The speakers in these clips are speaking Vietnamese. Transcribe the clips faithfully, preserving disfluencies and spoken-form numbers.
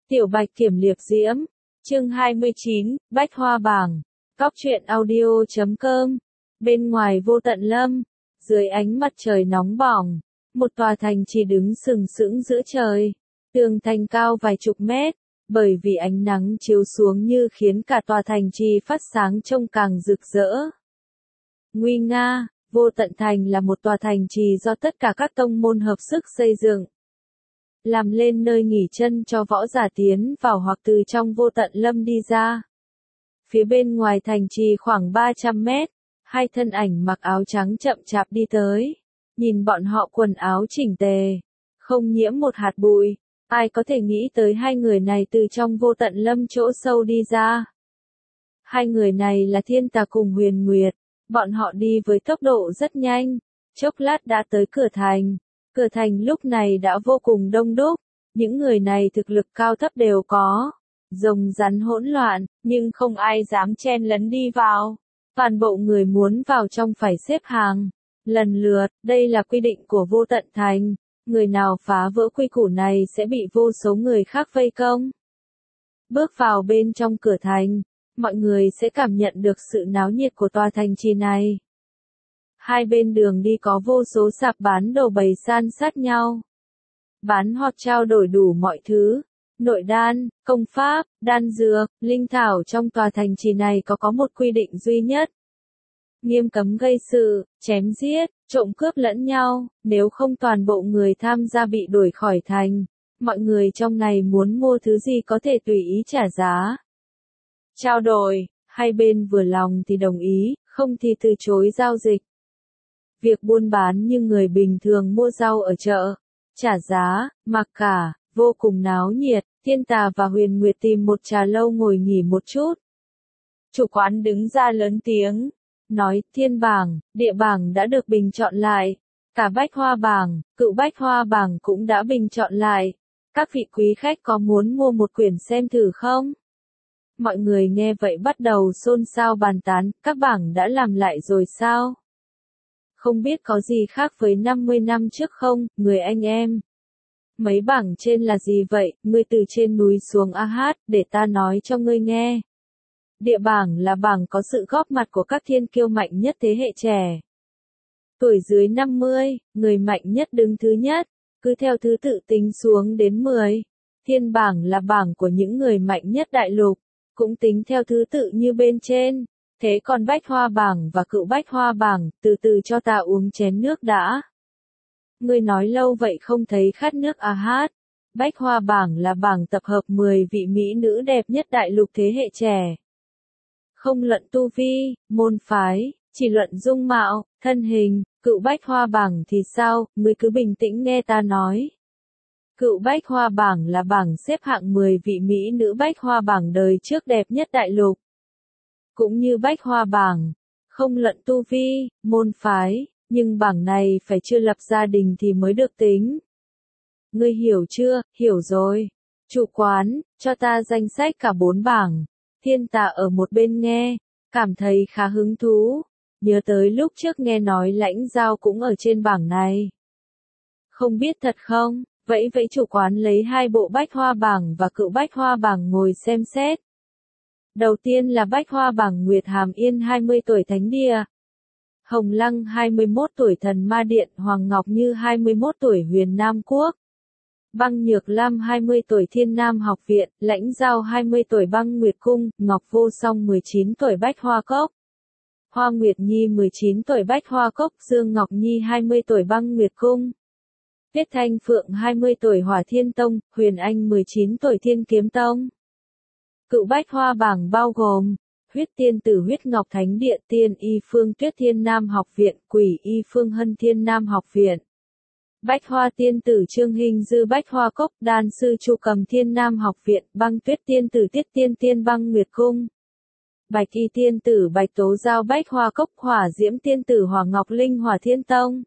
Tiểu Bạch Kiểm Liệp Diễm, chương hai mươi chín, Bách Hoa Bảng, Cóc truyện audio chấm com. Bên ngoài Vô Tận Lâm, dưới ánh mặt trời nóng bỏng, một tòa thành trì đứng sừng sững giữa trời. Tường thành cao vài chục mét, bởi vì ánh nắng chiếu xuống như khiến cả tòa thành trì phát sáng trông càng rực rỡ. Nguy nga, Vô Tận Thành là một tòa thành trì do tất cả các tông môn hợp sức xây dựng, làm lên nơi nghỉ chân cho võ giả tiến vào hoặc từ trong Vô Tận Lâm đi ra. Phía bên ngoài thành trì khoảng ba trăm mét, hai thân ảnh mặc áo trắng chậm chạp đi tới. Nhìn bọn họ quần áo chỉnh tề, không nhiễm một hạt bụi, ai có thể nghĩ tới hai người này từ trong Vô Tận Lâm chỗ sâu đi ra. Hai người này là Thiên Tà cùng Huyền Nguyệt, bọn họ đi với tốc độ rất nhanh, chốc lát đã tới cửa thành. Cửa thành lúc này đã vô cùng đông đúc, những người này thực lực cao thấp đều có, rồng rắn hỗn loạn, nhưng không ai dám chen lấn đi vào. Toàn bộ người muốn vào trong phải xếp hàng, lần lượt, đây là quy định của Vô Tận Thành, người nào phá vỡ quy củ này sẽ bị vô số người khác vây công. Bước vào bên trong cửa thành, mọi người sẽ cảm nhận được sự náo nhiệt của tòa thành trì này. Hai bên đường đi có vô số sạp bán đồ bày san sát nhau. Bán hoặc trao đổi đủ mọi thứ, nội đan, công pháp, đan dược, linh thảo. Trong tòa thành trì này có có một quy định duy nhất. Nghiêm cấm gây sự, chém giết, trộm cướp lẫn nhau, nếu không toàn bộ người tham gia bị đuổi khỏi thành. Mọi người trong này muốn mua thứ gì có thể tùy ý trả giá. Trao đổi, hai bên vừa lòng thì đồng ý, không thì từ chối giao dịch. Việc buôn bán như người bình thường mua rau ở chợ, trả giá, mặc cả, vô cùng náo nhiệt. Thiên Tà và Huyền Nguyệt tìm một trà lâu ngồi nghỉ một chút. Chủ quán đứng ra lớn tiếng, nói Thiên Bảng, Địa Bảng đã được bình chọn lại. Cả Bách Hoa Bảng, Cựu Bách Hoa Bảng cũng đã bình chọn lại. Các vị quý khách có muốn mua một quyển xem thử không? Mọi người nghe vậy bắt đầu xôn xao bàn tán, các bảng đã làm lại rồi sao? Không biết có gì khác với năm mươi năm trước không, người anh em? Mấy bảng trên là gì vậy, ngươi từ trên núi xuống a hát, để ta nói cho ngươi nghe. Địa bảng là bảng có sự góp mặt của các thiên kiêu mạnh nhất thế hệ trẻ. Tuổi dưới năm mươi, người mạnh nhất đứng thứ nhất, cứ theo thứ tự tính xuống đến mười. Thiên bảng là bảng của những người mạnh nhất đại lục, cũng tính theo thứ tự như bên trên. Thế còn Bách Hoa Bảng và Cựu Bách Hoa Bảng, từ từ cho ta uống chén nước đã. Ngươi nói lâu vậy không thấy khát nước à hát. Bách Hoa Bảng là bảng tập hợp mười vị mỹ nữ đẹp nhất đại lục thế hệ trẻ. Không luận tu vi, môn phái, chỉ luận dung mạo, thân hình. Cựu Bách Hoa Bảng thì sao, ngươi cứ bình tĩnh nghe ta nói. Cựu Bách Hoa Bảng là bảng xếp hạng mười vị mỹ nữ Bách Hoa Bảng đời trước đẹp nhất đại lục. Cũng như Bách Hoa Bảng, không luận tu vi, môn phái, nhưng bảng này phải chưa lập gia đình thì mới được tính. Ngươi hiểu chưa? Hiểu rồi. Chủ quán, cho ta danh sách cả bốn bảng. Thiên Tà ở một bên nghe, cảm thấy khá hứng thú. Nhớ tới lúc trước nghe nói Lãnh Giao cũng ở trên bảng này. Không biết thật không? Vậy vậy chủ quán lấy hai bộ Bách Hoa Bảng và Cựu Bách Hoa Bảng ngồi xem xét. Đầu tiên là Bách Hoa Bảng Nguyệt Hàm Yên hai mươi tuổi Thánh Địa, Hồng Lăng hai mươi mốt tuổi Thần Ma Điện, Hoàng Ngọc Như hai mươi mốt tuổi Huyền Nam Quốc, Băng Nhược Lam hai mươi tuổi Thiên Nam Học Viện, Lãnh Giao hai mươi tuổi Băng Nguyệt Cung, Ngọc Vô Song mười chín tuổi Bách Hoa Cốc, Hoa Nguyệt Nhi mười chín tuổi Bách Hoa Cốc, Dương Ngọc Nhi hai mươi tuổi Băng Nguyệt Cung, Tuyết Thanh Phượng hai mươi tuổi Hỏa Thiên Tông, Huyền Anh mười chín tuổi Thiên Kiếm Tông. Cựu Bách Hoa Bảng bao gồm Huyết Tiên Tử Huyết Ngọc Thánh Điện, Tiên Y Phương Tuyết Thiên Nam Học Viện, Quỷ Y Phương Hân Thiên Nam Học Viện, Bách Hoa Tiên Tử Trương Hình Dư Bách Hoa Cốc, Đan Sư Chu Cầm Thiên Nam Học Viện, Băng Tuyết Tiên Tử Tiết Tiên Tiên Băng Nguyệt Cung, Bạch Y Tiên Tử Bạch Tố Giao Bách Hoa Cốc, Hỏa Diễm Tiên Tử Hỏa Ngọc Linh Hỏa Thiên Tông,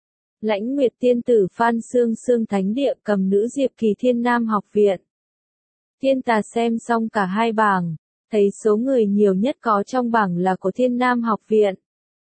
Lãnh Nguyệt Tiên Tử Phan Sương Sương Thánh Địa, Cầm Nữ Diệp Kỳ Thiên Nam Học Viện. Thiên Tà xem xong cả hai bảng, thấy số người nhiều nhất có trong bảng là của Thiên Nam Học Viện.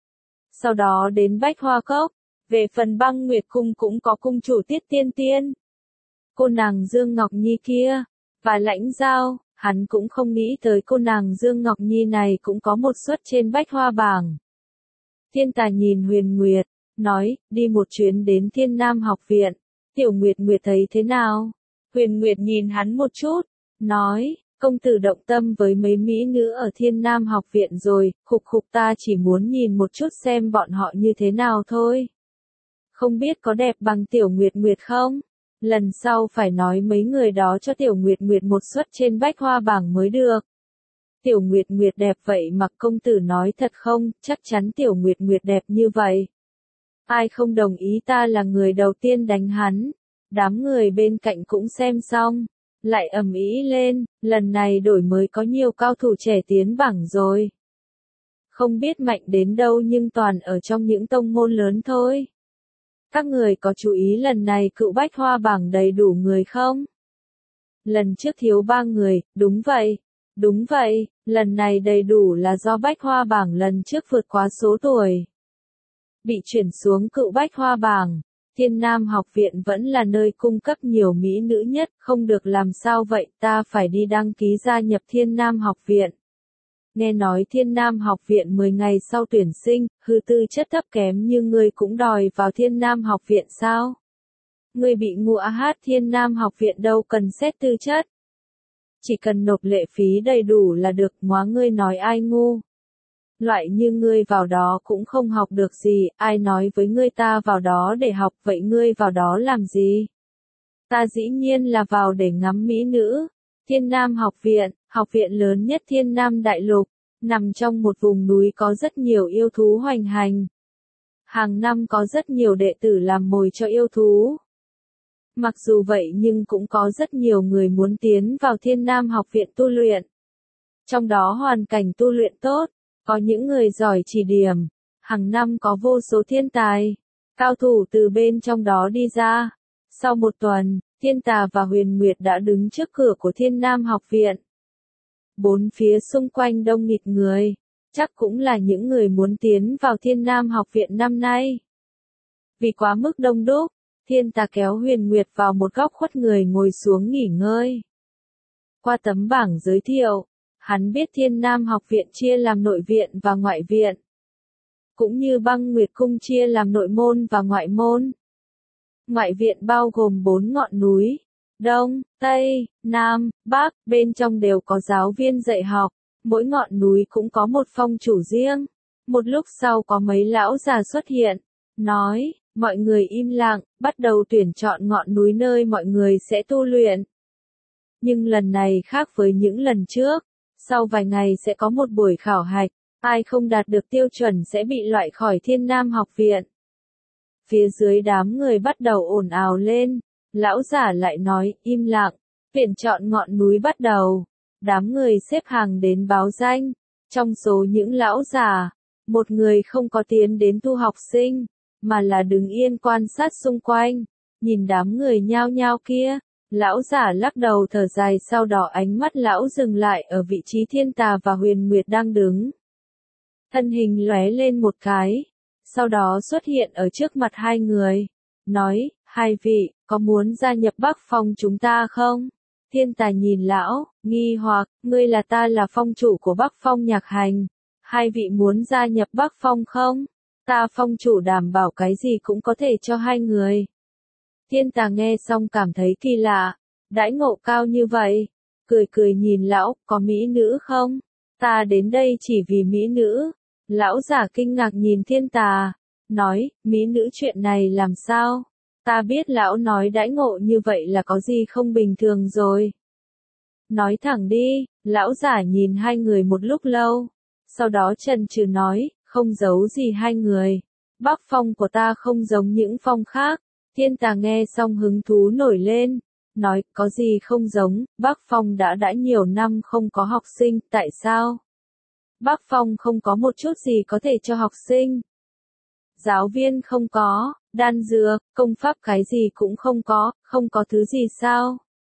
Sau đó đến Bách Hoa Cốc, về phần Băng Nguyệt Cung cũng có cung chủ Tiết Tiên Tiên. Cô nàng Dương Ngọc Nhi kia, và lãnh giao, hắn cũng không nghĩ tới cô nàng Dương Ngọc Nhi này cũng có một suất trên bách hoa bảng. Thiên Tà nhìn Huyền Nguyệt, nói, đi một chuyến đến Thiên Nam học viện, Tiểu Nguyệt Nguyệt thấy thế nào? Huyền Nguyệt nhìn hắn một chút, nói, công tử động tâm với mấy mỹ nữ ở Thiên Nam học viện rồi, khục khục ta chỉ muốn nhìn một chút xem bọn họ như thế nào thôi. Không biết có đẹp bằng Tiểu Nguyệt Nguyệt không? Lần sau phải nói mấy người đó cho Tiểu Nguyệt Nguyệt một suất trên bách hoa bảng mới được. Tiểu Nguyệt Nguyệt đẹp vậy mà công tử nói thật không, chắc chắn Tiểu Nguyệt Nguyệt đẹp như vậy. Ai không đồng ý ta là người đầu tiên đánh hắn. Đám người bên cạnh cũng xem xong, lại ầm ĩ lên, lần này đổi mới có nhiều cao thủ trẻ tiến bảng rồi. Không biết mạnh đến đâu nhưng toàn ở trong những tông môn lớn thôi. Các người có chú ý lần này cựu bách hoa bảng đầy đủ người không? Lần trước thiếu ba người, đúng vậy. Đúng vậy, lần này đầy đủ là do bách hoa bảng lần trước vượt quá số tuổi. Bị chuyển xuống cựu bách hoa bảng, Thiên Nam học viện vẫn là nơi cung cấp nhiều mỹ nữ nhất, không được làm sao vậy, ta phải đi đăng ký gia nhập Thiên Nam học viện. Nghe nói Thiên Nam học viện mười ngày sau tuyển sinh, hư tư chất thấp kém như ngươi cũng đòi vào Thiên Nam học viện sao? Ngươi bị ngụa hát Thiên Nam học viện đâu cần xét tư chất. Chỉ cần nộp lệ phí đầy đủ là được, móa ngươi nói ai ngu. Loại như ngươi vào đó cũng không học được gì, ai nói với ngươi ta vào đó để học, vậy ngươi vào đó làm gì? Ta dĩ nhiên là vào để ngắm mỹ nữ. Thiên Nam học viện, học viện lớn nhất Thiên Nam đại lục, nằm trong một vùng núi có rất nhiều yêu thú hoành hành. Hàng năm có rất nhiều đệ tử làm mồi cho yêu thú. Mặc dù vậy nhưng cũng có rất nhiều người muốn tiến vào Thiên Nam học viện tu luyện. Trong đó hoàn cảnh tu luyện tốt, có những người giỏi chỉ điểm, hàng năm có vô số thiên tài, cao thủ từ bên trong đó đi ra. Sau một tuần, Thiên Tà và Huyền Nguyệt đã đứng trước cửa của Thiên Nam học viện. Bốn phía xung quanh đông nghịt người, chắc cũng là những người muốn tiến vào Thiên Nam học viện năm nay. Vì quá mức đông đúc, Thiên Tà kéo Huyền Nguyệt vào một góc khuất người ngồi xuống nghỉ ngơi. Qua tấm bảng giới thiệu, hắn biết Thiên Nam học viện chia làm nội viện và ngoại viện. Cũng như Băng Nguyệt cung chia làm nội môn và ngoại môn. Ngoại viện bao gồm bốn ngọn núi, Đông, Tây, Nam, Bắc, bên trong đều có giáo viên dạy học, mỗi ngọn núi cũng có một phong chủ riêng. Một lúc sau có mấy lão già xuất hiện, nói, mọi người im lặng, bắt đầu tuyển chọn ngọn núi nơi mọi người sẽ tu luyện. Nhưng lần này khác với những lần trước, sau vài ngày sẽ có một buổi khảo hạch, ai không đạt được tiêu chuẩn sẽ bị loại khỏi Thiên Nam học viện. Phía dưới đám người bắt đầu ồn ào lên, lão giả lại nói, im lặng, tuyển chọn ngọn núi bắt đầu. Đám người xếp hàng đến báo danh, trong số những lão già, một người không có tiến đến tu học sinh, mà là đứng yên quan sát xung quanh, nhìn đám người nhao nhao kia. Lão giả lắc đầu thở dài, sau đó ánh mắt lão dừng lại ở vị trí Thiên Tà và Huyền Nguyệt đang đứng. Thân hình lóe lên một cái, sau đó xuất hiện ở trước mặt hai người, nói, hai vị, có muốn gia nhập Bắc Phong chúng ta không? Thiên Tà nhìn lão, nghi hoặc, ngươi là ta là phong chủ của Bắc Phong nhạc hành, hai vị muốn gia nhập Bắc Phong không? Ta phong chủ đảm bảo cái gì cũng có thể cho hai người. Thiên Tà nghe xong cảm thấy kỳ lạ, đãi ngộ cao như vậy, cười cười nhìn lão, có mỹ nữ không? Ta đến đây chỉ vì mỹ nữ. Lão giả kinh ngạc nhìn Thiên Tà, nói, mỹ nữ chuyện này làm sao? Ta biết lão nói đãi ngộ như vậy là có gì không bình thường rồi. Nói thẳng đi, lão giả nhìn hai người một lúc lâu, sau đó chần chừ nói, không giấu gì hai người. Bắc Phong của ta không giống những phong khác. Thiên Tà nghe xong hứng thú nổi lên, nói, có gì không giống, Bắc Phong đã đã nhiều năm không có học sinh, tại sao? Bắc Phong không có một chút gì có thể cho học sinh. Giáo viên không có, đan dược, công pháp cái gì cũng không có, không có thứ gì sao?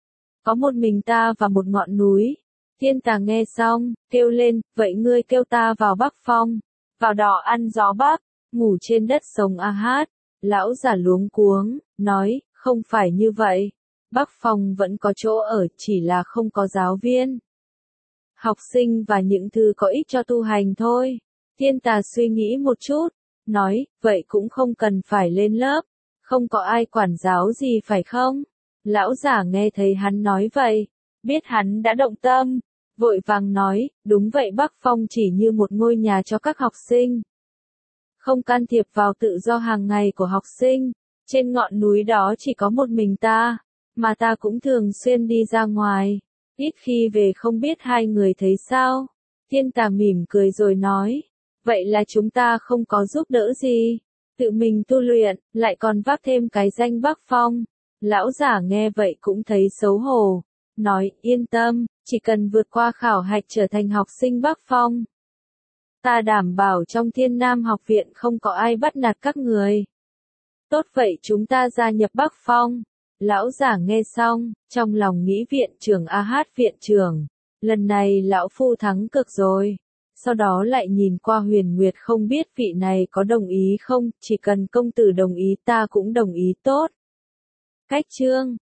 Có một mình ta và một ngọn núi. Thiên Tà nghe xong, kêu lên, vậy ngươi kêu ta vào Bắc Phong, vào đó ăn gió Bắc, ngủ trên đất sống a hát. Lão giả luống cuống, nói, không phải như vậy. Bắc Phong vẫn có chỗ ở, chỉ là không có giáo viên, học sinh và những thứ có ích cho tu hành thôi. Thiên Tà suy nghĩ một chút, nói, vậy cũng không cần phải lên lớp, không có ai quản giáo gì phải không? Lão giả nghe thấy hắn nói vậy, biết hắn đã động tâm, vội vàng nói, đúng vậy, Bắc Phong chỉ như một ngôi nhà cho các học sinh, không can thiệp vào tự do hàng ngày của học sinh. Trên ngọn núi đó chỉ có một mình ta, mà ta cũng thường xuyên đi ra ngoài, ít khi về, không biết hai người thấy sao? Thiên Tà mỉm cười rồi nói, vậy là chúng ta không có giúp đỡ gì, tự mình tu luyện, lại còn vác thêm cái danh Bắc Phong. Lão giả nghe vậy cũng thấy xấu hổ, nói, yên tâm, chỉ cần vượt qua khảo hạch trở thành học sinh Bắc Phong, ta đảm bảo trong Thiên Nam học viện không có ai bắt nạt các người. Tốt vậy, chúng ta gia nhập Bắc Phong. Lão giả nghe xong, trong lòng nghĩ viện trưởng a hát viện trưởng, lần này lão phu thắng cực rồi. Sau đó lại nhìn qua Huyền Nguyệt, không biết vị này có đồng ý không, chỉ cần công tử đồng ý ta cũng đồng ý. Tốt. Cách chương